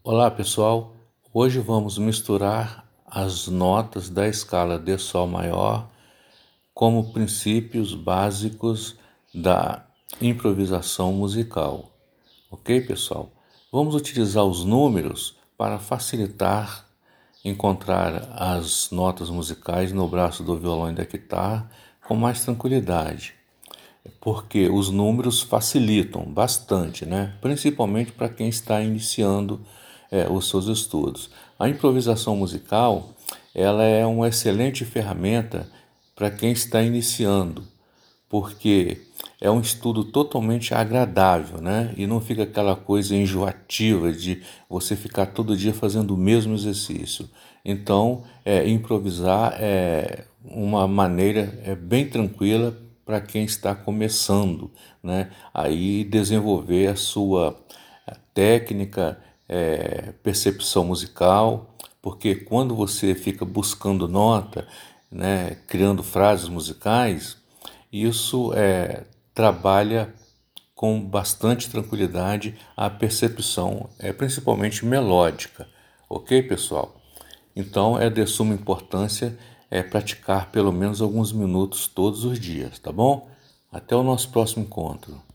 Olá pessoal, hoje vamos misturar as notas da escala de Sol maior como princípios básicos da improvisação musical. Ok, pessoal? Vamos utilizar os números para facilitar encontrar as notas musicais no braço do violão e da guitarra com mais tranquilidade, porque os números facilitam bastante, né? Principalmente para quem está iniciando os seus estudos. A improvisação musical, ela é uma excelente ferramenta para quem está iniciando, porque é um estudo totalmente agradável, né? E não fica aquela coisa enjoativa de você ficar todo dia fazendo o mesmo exercício. Então, improvisar é uma maneira bem tranquila para quem está começando, né? Aí desenvolver a sua técnica, percepção musical, porque quando você fica buscando nota, né, criando frases musicais, isso trabalha com bastante tranquilidade a percepção, principalmente melódica. Ok, pessoal? Então é de suma importância praticar pelo menos alguns minutos todos os dias, tá bom? Até o nosso próximo encontro.